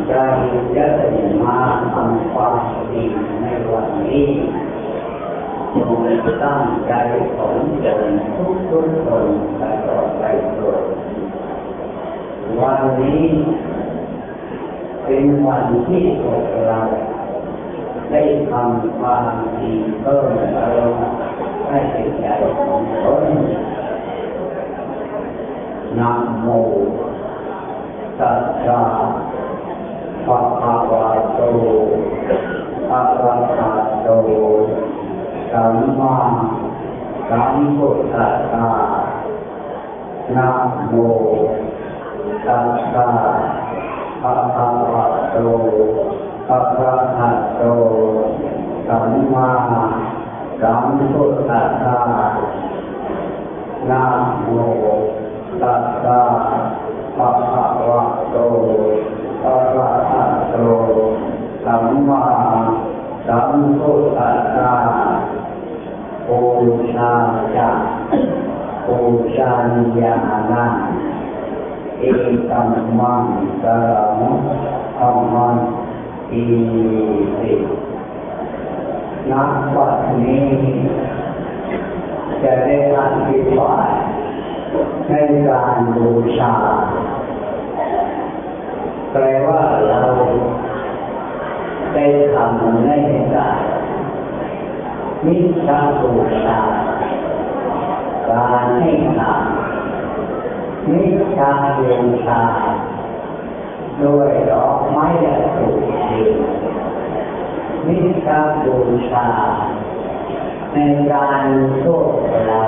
เราจะได้มาทำความดีในวันนี้จงตั้งใจของตนทุกๆคนตลอดไปด้วยวันนี้เป็นวันที่พวกเราได้ทำความดีเพิ่มอารมณ์ให้ใจของตนนะโมตัสสะภะคะวะโตอะระหะโตสัมมาสัมพุทธัสสะนะโมตัสสะภะคะวะโตอะระหะโตสัมมาสัมพุทธัสสะนะโมตัสสะภะคะวะโตอะระหะโตสัมมาสัมพุทธัสสะปูชาจะปูชาญญาณังเอตัมมังสรณังธัมมังอิติณบัดนี้จะได้อธิบายในการบูชาแปลว่าเราได้ทำในการนิจจบูชาการให้ทานนิจจบูชาด้วยดอกไม้และถูกเทียนนิจจบูชาในการโชคเรา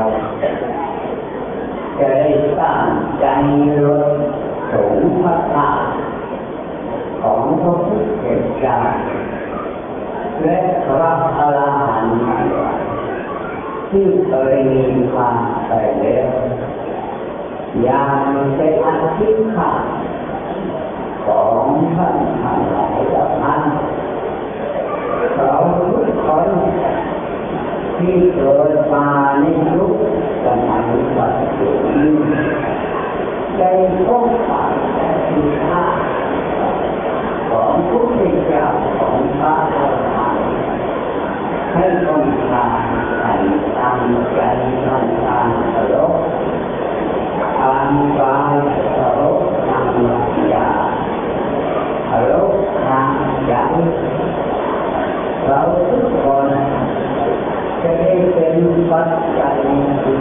จะได้สร้างใจรถสงฆ์พระธาตุของพระพุทธเจ้าและพระอรหันต์ที่เคยมีความไปแล้วอย่างเป็นอธิษฐานของท่านทั้งหลายเหล่านั้นเราทุกคนที่เกิดมาในยุคสมัยปัจจุบันได้พบปะสิทธาของพระพุทธเจ้าของพระอรหันต์ให้ต้องการให้ตั้งใจต้องการเคารพทางกายเคารพทางวาจาเคารพทางใจเราทุกคนจะได้เป็นปัจจัยคือ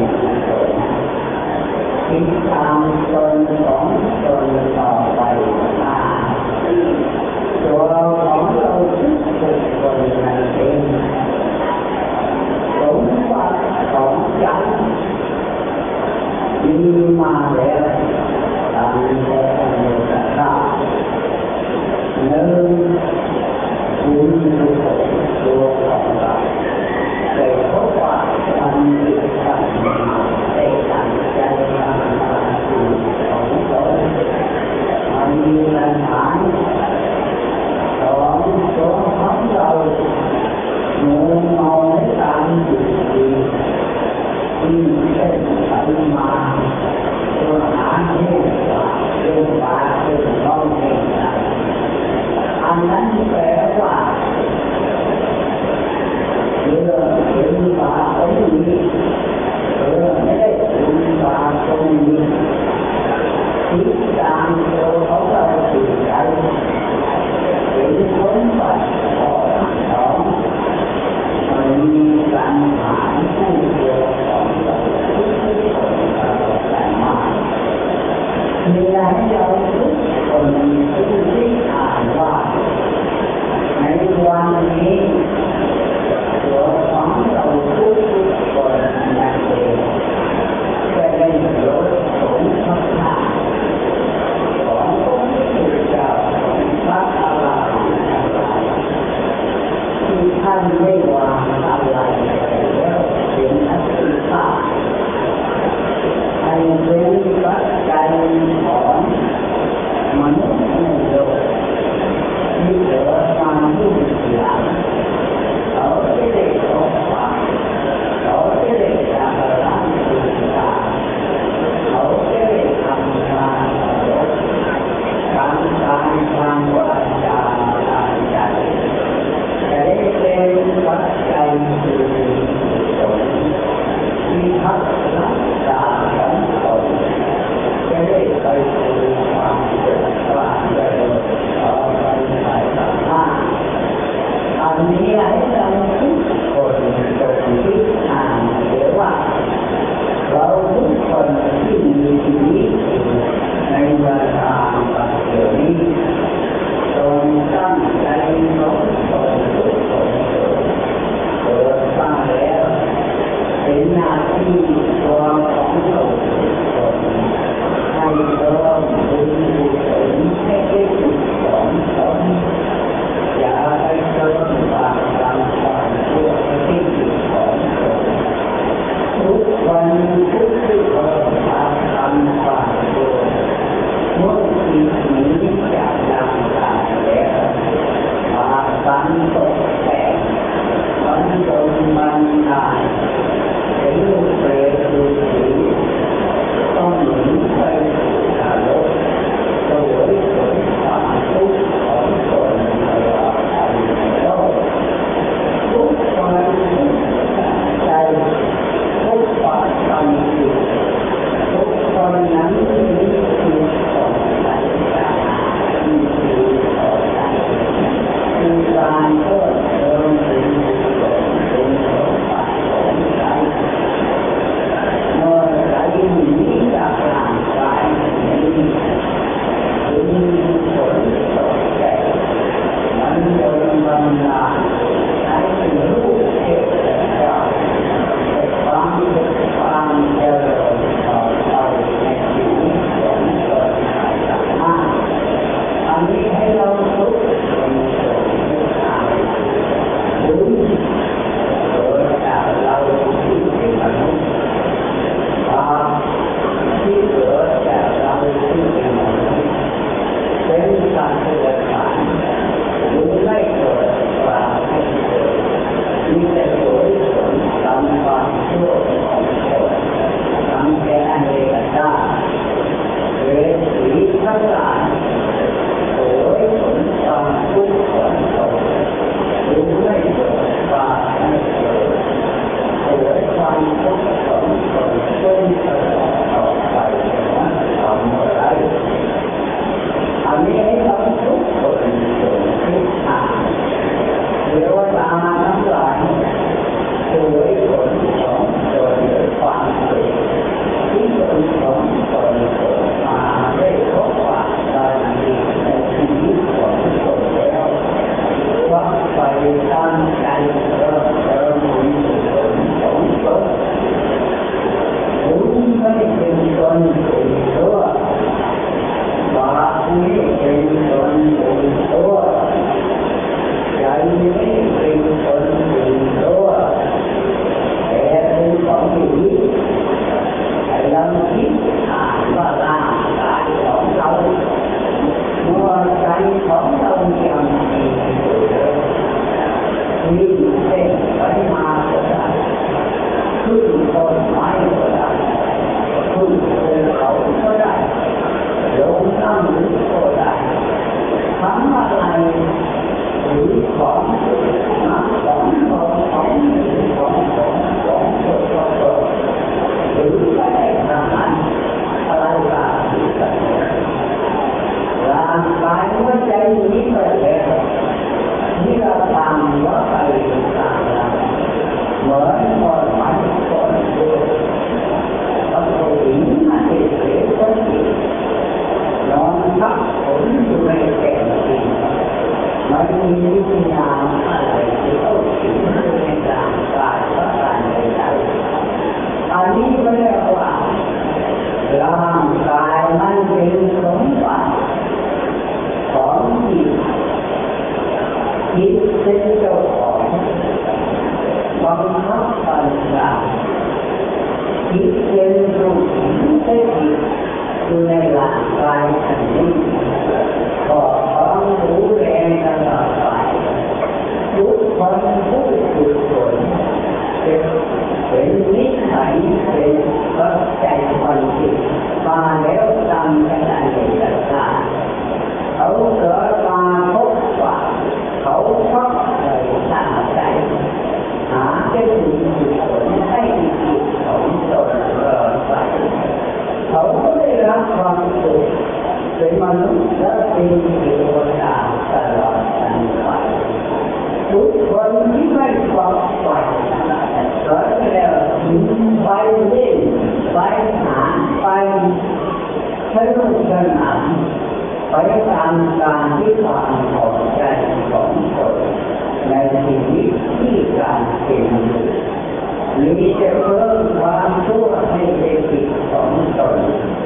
ติดตามตนของตนต่อไปตัวเราของเราทุกคนนั้นเองสมบัติของใจมีมาแล้วตามแต่ในกระทำหนึ่งบุญกุศลตัวของเราได้พบว่าทำดีทำดีได้ตั้งใจทำความดีของตนมันมีปัญหาสองตัวของเราหนูเอาในการดีที่เช่นปฏิมาตัวหาเรื่องเรื่องบาเรื่องร้องเพลงอันนั้นแปลว่าเรื่องเป็นบาตรงนี้ไม่ได้เป็นบาตรงนี้ที่ตามตัวของเราจิตใจเป็นคนบัดของมันมีการหาผู้เดียวของเราทุกคนแต่มากมีให้เราทุกคนที่อ่านว่าในวันนี้ตัวของเราทุกคนนั่นเองจะได้ลดผลพัฒนาของพระพุทธเจ้าของพระอรหันต์ที่ท่านได้วางอะไรแล้วเป็นอธิษฐานให้เป็นปัจจัยของมนุษย์ในโลกที่เกิดมารุ่งหลังเขาจะได้พบปะเขาจะได้รับรู้เขาจะได้ทางกายทางวาจาทางใจจะได้เป็นปัจจัยสู่ผลที่พัฒนาของตนจะได้ไปสู่ความเกิดความเจริญต่อไปภายภาคหน้าอันนี้ให้เราทุกคนจงคิดอ่านหรือว่าเราทุกคนที่มีชีวิตในเวลาปัจจุบันนี้จงตั้งใจน้อมตนทุกคนเกิดมาแล้วเป็นหน้าที่ตัวของเราทุกคนให้เริ่มบุญกุศลให้ได้สุขของตนอย่าไปเติมความกำความชั่วที่สุดของตนทุกวันทุกที่เราทำความชั่วเมื่อสิ่งนี้จากดังกล่าวแล้วมาตั้งตกแต่งมันจงมันได้เป็นลูกเปรตลูกผีต้องหนีไปสู่นรกโดยผลความทุกข์ของตนตลอดไปแล้วทุกคนทุกใจทุกความทำผิดทุกคนนั้นมีคือของใจมีคือของใจคือการเพิ่มเติมเป็นเป็นของฝ่ายของใจเมื่อใจหนีจากร่างกายนี้ถึงผลตกแต่มันโดนบันดาลให้เป็นรูปเทพเจ้าความสุขความเจริญต่อไปในชีวิตของตนภายหลังหน้าอันนี้ให้เราทุกคนจงนึกอ่านบุญเกิดจากเราที่เป็นมนุษย์บาปที่เกิดจากเราที่เป็นมนุษย์เป็นสัตว์เดรัจฉานบุญไม่เกิดบาปไม่เกิดมีแต่ผลกรรมความชั่วของตนทำแก่อเนกชาติเวสีทั้งหลายโดยผลความทุกข์ของตนบุญไม่เกิดบาปไม่เกิดโดยความทุกข์ของตนจนตลอดต่อไปนั้นทำอะไรอันนี้ให้เราทุกคนจงคิดอ่านเทวดาทั้งหลายโดยผลของตนหรือความสุขที่ตนของตนเกิดมาได้พบว่าการดีในชีวิตของตนแล้วว่าไปตั้งใจเริ่มเติมบุญกุศลของตนบุญไม่เป็นตนเป็นตัวบาปไม่เป็นตนเป็นตัวใจไม่เป็นตนเป็นตัวแต่เป็นของดีให้เราคิดอ่านว่าร่างกายของเราเมื่อใจของเรายังมีอยู่วิ่งเต้นไปมาก็ได้ขึ้นต้นไม้ก็ได้ขึ้นภูเขาก็ได้ลงน้ำลึกก็ได้ทำอะไรหรือของน้ำของของหรือไม่ได้ทำอะไรบ้างร่างกายหัวใจนี้ก็แล้วที่เราทำว่าไปต่างๆเหมือนคนหมายคนดูต้องเอาหินมาเสียคนอีกนอนพักผลอยู่ในแก่นจริงไม่มีวิญญาณอะไรที่ต้องถึงในร่างกายและการในใจอันนี้ก็เรียกว่าร่างกายมันเป็นสมบัติของจิตจิตเป็นเจ้าของบังคับบัญชาจิตเป็นผู้ที่จิตอยู่ในร่างกายอันนี้ขอความรู้แรงตลอดไปทุกคนผู้ฝึกฝนเป็นนิสัยเป็นปัจจัยความคิดมาแล้วทำกันอะไรต่างๆเขาเกิดมาพบว่าเขาชอบเลยตั้งใจหาเป็นผลให้จิตของตนเกิดไปเขาได้รับความสุขเป็นมนุษย์และเป็นเทวดาตลอดไปทุกคนที่ไม่ฝักใฝ่เกิดแล้วไปเล่นไปหาไปสนุกสนานไปตามการที่ความพอใจของตนในชีวิตที่การเป็นอยู่หรือจะเพิ่มความชั่วให้เป็นจิตของตน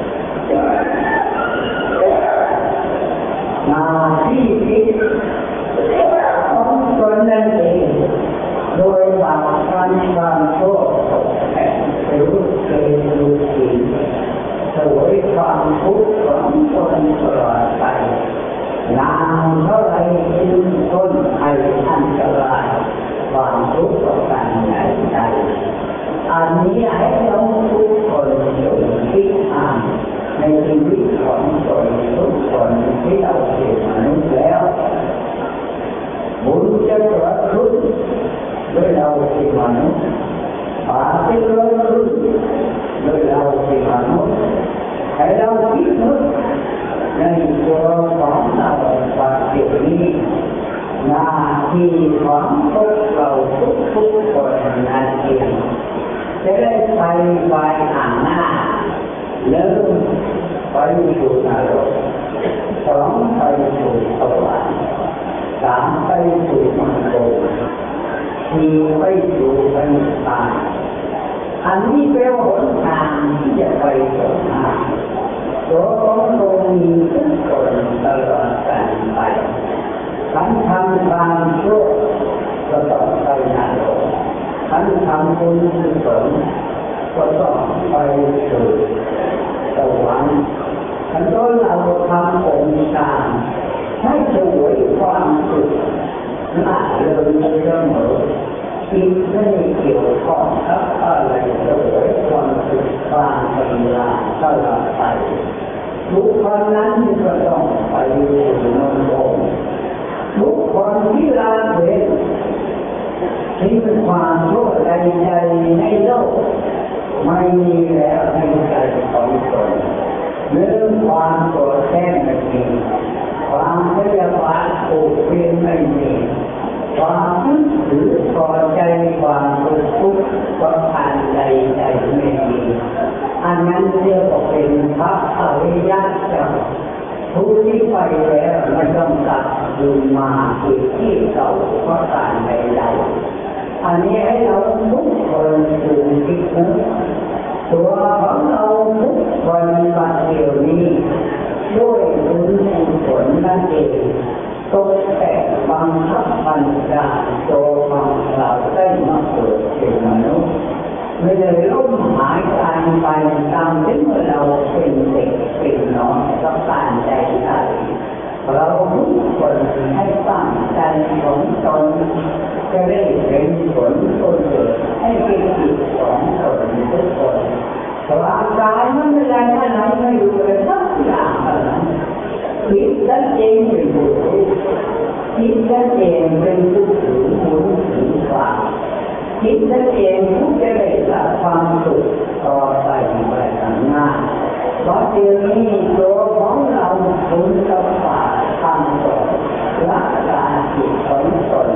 หน้าที่จิตของตนนั่นเองโดยบาปความชั่วตกแต่งรู้เกณฑ์รู้ศีลสวยความทุกข์ของตนตลอดไปนานเท่าไรจึงทนให้อันตรายความทุกข์ประการใดอันนี้ให้เราทุกคนจงคิดอ่านในชีวิตของตนทุกคนที่เราเป็นมนุษย์แล้วบุญจะเกิดขึ้นโดยเราเป็นมนุษย์บาปจะเกิดขึ้นโดยเราเป็นมนุษย์ให้เราคิดนึกในตัวของเราปัจจุบันนี้หน้าที่ของพวกเราทุกคนนั่นเองจะได้ไปห่างหน้าเริ่มไปสู่นรกสองไปสู่สวรรค์สามไปสู่มรรคสี่ไปสู่นิพพานอันนี้เป็นหนทางที่จะไปสู่ทางตัวของตนมีทุกคนตลอดการไปทั้งทำความชั่วก็ต้องไปนรกทั้งทำบุญกุศลก็ต้องไปสู่สวรรค์ทั้งต้นเราทำองค์การให้สวยความสุขละเลยเสมอจิตไม่เกี่ยวข้องกับอะไรสวยความสุขความสำราญตลอดไปทุกคนนั้นก็ต้องไปสู่นรกทุกคนที่ละเว้นทิ้งความชั่วใดๆในโลกไม่มีแล้วในใจของตนเรื่องความโกรธแค้นไม่มีความพยาบาทผูกเวรไม่มีความถือพอใจความทุกข์ความผ่านใจไม่มีอันนั้นเรียกว่าเป็นพระอริยเจ้าผู้ที่ไปแล้วไม่ต้องกลับคืนมาอีกที่เก่าเพราะการใดๆอันนี้ให้เราทุกคนถึงคิดนึกตัวของเราทุกคนบัดเดี๋ยวนี้ด้วยบุญกุศลนั่นเองตกแต่งบังคับบัญชาตัวของเราได้มาเกิดเป็นมนุษย์ไม่ได้ล้มหายตายไปตามที่เมื่อเราเป็นเด็กเป็นน้องก็ตั้งใจได้เราทุกคนให้ตั้งใจของตนจะได้เป็นผลตนเกิดให้เป็นจิตของตนทุกคนร่างกายมันไม่ได้ท่านไหนไม่รู้เลยสักอย่างนั้นคิดนั่นเองเป็นบุญคิดนั่นเองเป็นผู้ถือบุญถือฝากคิดนั่นเองผู้จะได้รับความสุขต่อไปข้างหน้าเพราะเดี๋ยวนี้ตัวของเราบุญกับฝากทำต่อรักษาจิตของตน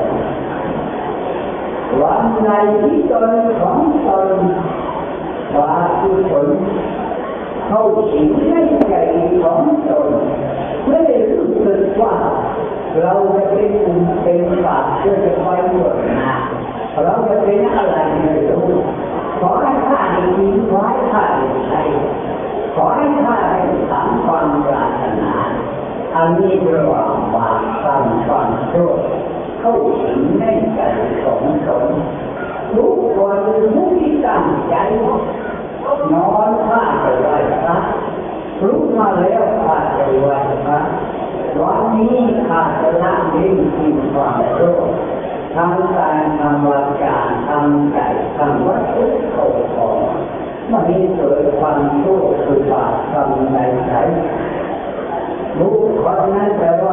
วันในที่ตนของตนว่าทุกคนเข้าถึงในใจของตนไม่ได้รู้สึกว่าเราจะเป็นบุญเป็นบาปเพื่อจะคอยบวชนะเราจะเป็นอะไรไม่รู้ขอให้ข้าได้ยินขอให้ข้าได้ใช้ขอให้ข้าได้ถามความปรารถนาอันนี้ระหว่างบาปกรรมความชั่วเข้าถึงในใจของตนทุกคนทุกที่ตั้งใจนอนข้าจะไหว้พระรู้มาแล้วข้าจะไหว้พระวันนี้ข้าจะละเว้นสิ่งความชั่วทำการทำวาจาทำใจทำวัตถุเข้าของไม่ให้เกิดความชั่วคือบาปทำในใจรู้คนนั้นจะร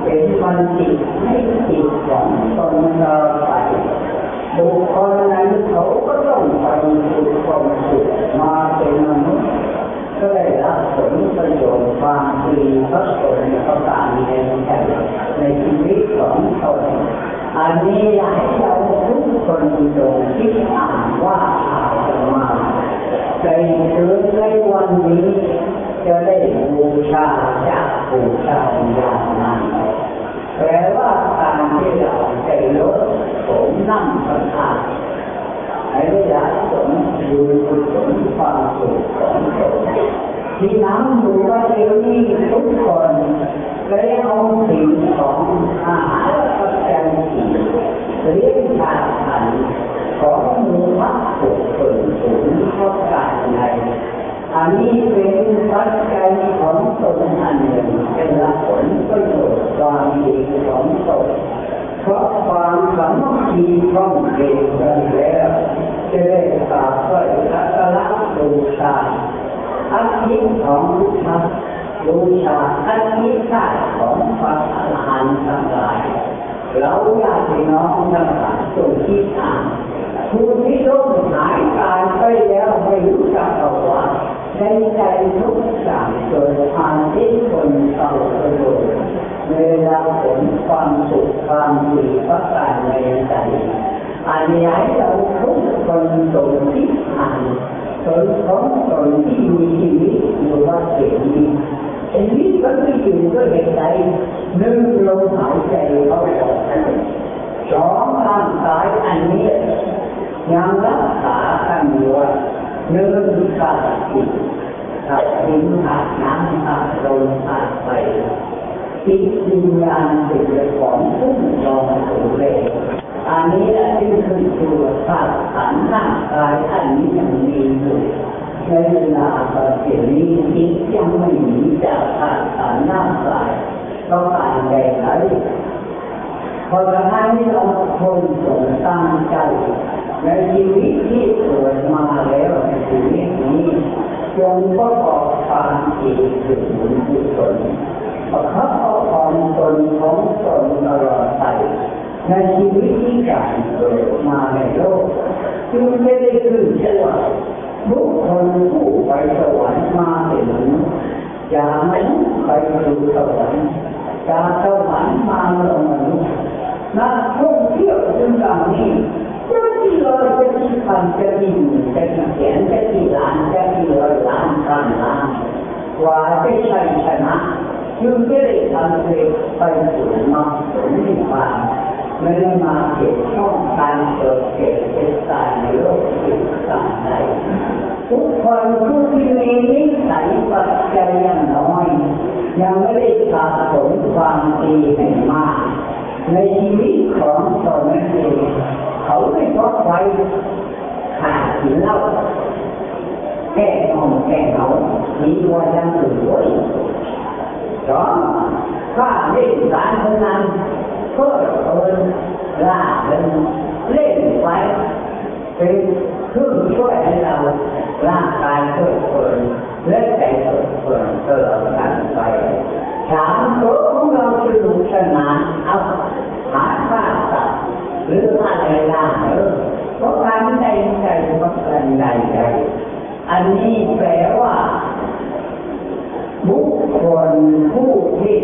เป็นมันจิตให้จิตของตนเราไปบุคคลนั้นเขาก็ต้องไปสู่ความสุขมาเป็นมนุษย์ก็ได้รับผลประโยชน์ความดีพระสงฆ์ประการในชีวิตของตนอันนี้อยากให้เราทุกคนจงคิดอ่านว่าอาตมาในคืนในวันนี้จะได้บูชาจากบูชาอย่างนั้นแปลว่าการที่เราได้ลดผมนั่งประทานให้ได้รับผลบุญผลความสุขของตนที่น้ำดูว่าเดี๋ยวนี้ทุกคนได้เอาสิ่งของอาหารปัจจัยสี่เลี้ยงทานขันของมือวัตถุสูงเข้ากันในอันนี้เป็นปัจจัยของตนอันหนึ่งเป็นผลประโยชน์ความดีของตนเพราะความสามัคคีต้องเกิดขึ้นแล้วจะได้กราบไหว้สักการะบูชาอาทิตย์ของพระบูชาอาทิตย์ของพระอรหันต์ทั้งหลายเราญาติน้องทั้งหลายจงคิดอ่านผู้ที่ล้มหายตายไปแล้วไม่รู้จักว่าในใจทุกอย่างเกิดความที่คนเอาประโยชน์เวลาผลความสุขความดีประการในใจอันนี้เราทุกคนจงคิดอ่านตนของตนที่มีชีวิตอยู่ว่าเสียนี้ชีวิตมันไม่อยู่ด้วยเหตุใดหนึ่งลมหายใจเข้าออกสองร่างกายอันนี้ยังรักษากันอยู่หนึ่งขาดจิตขาดดินขาดน้ำขาดลมขาดไฟจิตวิญญาณเป็นของผู้รองสูงเลยอันนี้แหละที่คือตัวธาตุขันธ์ร่างกายอันนี้ยังมีอยู่ในเวลาปฏินี้จิตยังไม่หนีจากธาตุขันธ์ร่างกายก็การใดไหนเพราะฉะนั้นเราควรจงตั้งใจในชีวิตที่เกิดมาแล้วในชีวิตนี้จงประกอบความดีถึงบุญกุศลประคับประคองตนของตนตลอดไปในชีวิตที่การเกิดมาในโลกจึงไม่ได้ขึ้นชื่อว่าบุคคลผู้ไปสวรรค์มาเป็นมนุษย์จากมนุษย์ไปสู่สวรรค์จากสวรรค์มาลงมนุษย์นักท่องเที่ยวจึงดังนี้จะที่เราจะที่พันจะที่หนึ่งจะที่แสนจะที่ล้านจะที่ร้อยล้านพันล้านกว่าจะใช้ชนะจึงจะได้ทำไปสู่มรรคผลนิพพานไม่ได้มาเก็บช่องการเกิดเก็บเป็นสายในโลกที่ต่างใดทุกคนผู้ที่มีนิสัยปัจจัยยังน้อยยังไม่ได้สะสมความดีให้มากในชีวิตของตนนั่นเองเขาไม่ชอบไว้ขาดกินเหล้าแก้งงแก้เหงามีวันยังตื่นด้วยสองข้าเล่นสารพนันเพื่อเอิญล่าเริงเล่นไว้เป็นเครื่องช่วยให้เราร่างกายเกิดผลและใจเกิดผลตลอดกันไปถามตัวของเราสนุกสนานเอาหาข้าสัตว์หรืออะไรล่ะเพราะการใดใจเพราะการใดใจอันนี้แปลว่าบุคคลผู้ที่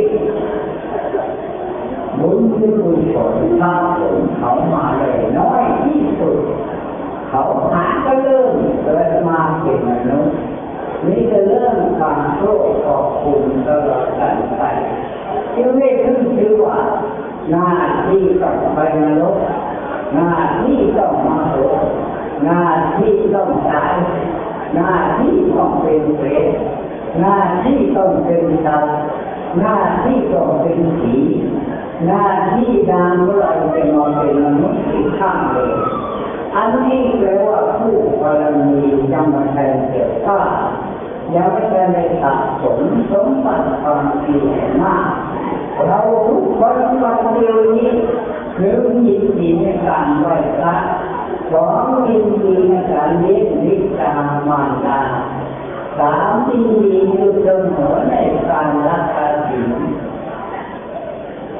บุญที่บุญผลทำผลเขามาเลยน้อยที่สุดเขาหาก็เริ่มเกิดมาเป็นมนุษย์นี่จะเริ่มความโชคขอบคุณตลอดกันไปจึงได้ขึ้นชื่อว่าหน้าที่ต้องไปนรกหน้าที่ต้องมาโลกหน้าที่ต้องตายหน้าที่ต้องเป็นเปรตหน้าที่ต้องเป็นสัตว์หน้าที่ต้องเป็นผีหน้าที่ดามเราเป็นมนุษย์เป็นมนุษย์ที่ข้างเลยอันนี้แปลว่าผู้บารมียังไม่ได้เกิดว่ายังไม่ได้สะสมสมบัติความดีมากเราทุกคนวันเดียวนี้หรือยินดีในการไหว้พระสองยินดีในการเลี้ยงบิดามารดาสามยินดีอยู่เสมอในการรักษาศีล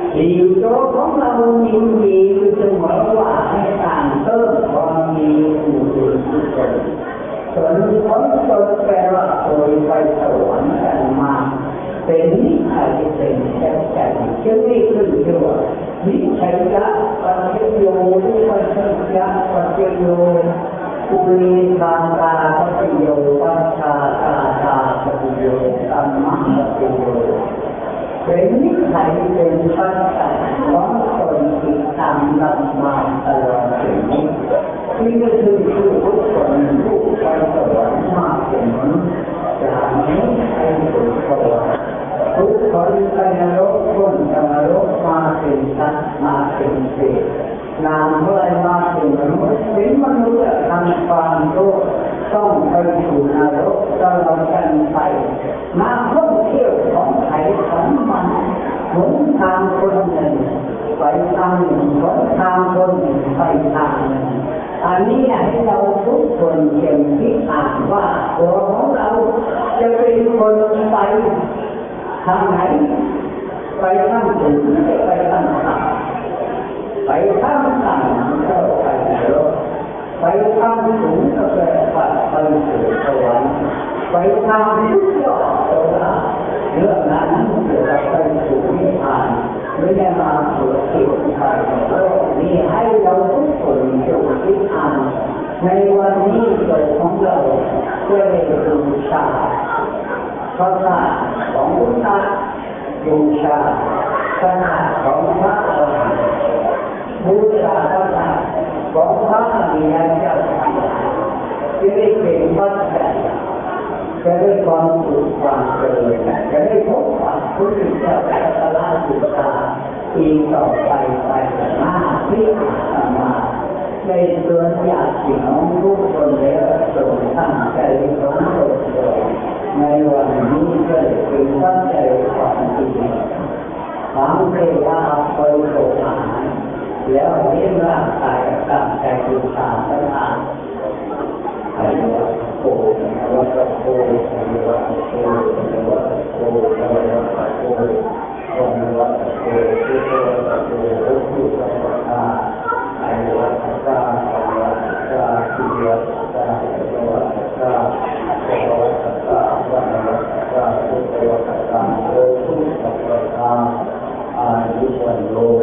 ที่อยู่ตัวของเรามีอยู่เสมอว่าให้ต่างเติมความมีอยู่ทุกคนส่วนคนตนแปลว่าโดยไปสวรรค์กันมาเป็นนิสัยเป็นแก่ใจจึงได้ขึ้นชื่อว่านิสัยละปัจจโยนิปัจจยะปัจจโยปุริทานตาปัจจโยปัจจาตาปัจจโยตัมมังปัจจโยเป็นนิสัยเป็นปัจจัยของตนที่ทำนำมาตลอดชีวิตที่ก็คือทุกคนทุกไปสวรรค์มาเป็นมนุษย์จากนี้ไปสู่สวรรค์ทุกคนไปนรกพ้นจากนรกมาเป็นสัตว์มาเป็นเปรตนามเมื่อมาเป็นมนุษย์เป็นมนุษย์ทำความโลภต้องไปสู่นรกตลอดกันไปมาท่องเที่ยวของไทยของมันหนทางคนหนึ่งไปทางหนึ่งหนทางคนหนึ่งไปทางหนึ่งอันนี้ให้เราทุกคนเห็นที่อ่านว่าตัวของเราจะเป็นคนไปทางไหนไปทางสูงไปทางต่ำไปทางต่ำก็ไปนรกไปทางสูงก็ไปสู่สวรรค์ไปทางสุดยอดเรื่องนั้นจะไปสู่นิพพานไม่ได้มาสู่ที่ไทยโลกนี้ให้เราทุกคนอยู่ที่อ่านในวันนี้โดยของเราเพื่อได้บูชาพระธาตุของพุทธะบูชาพระธาตุของพระอรหันต์บูชาพระธาตุของพระอริยเจ้าจะได้เป็นวัดแห่งจะได้ความสุขความเจริญจะได้พบความพุทธเจ้าและพระราชาปีต่อไปหน้าที่อาตมาในส่วนญาติน้องทุกคนแล้วส่งตั้งใจของตนในวันนี้ก็เป็นตั้งใจความดีความเรียกว่าไปโลกอาหารแล้วเลี้ยงร่างกายตั้งใจดูตามพระธรรมอริยโกวัตโกอริยโกวัตโกอริยโกวัตโกวัตโกทุกข์วัตโกทุกข์วัตตาอริยวัตตาอริยวัตตาสิริวัตตาอริยวัตตาโสวัตตาวัฏวัตตาทุกขวัตตาโลกุตตะอายุวันโล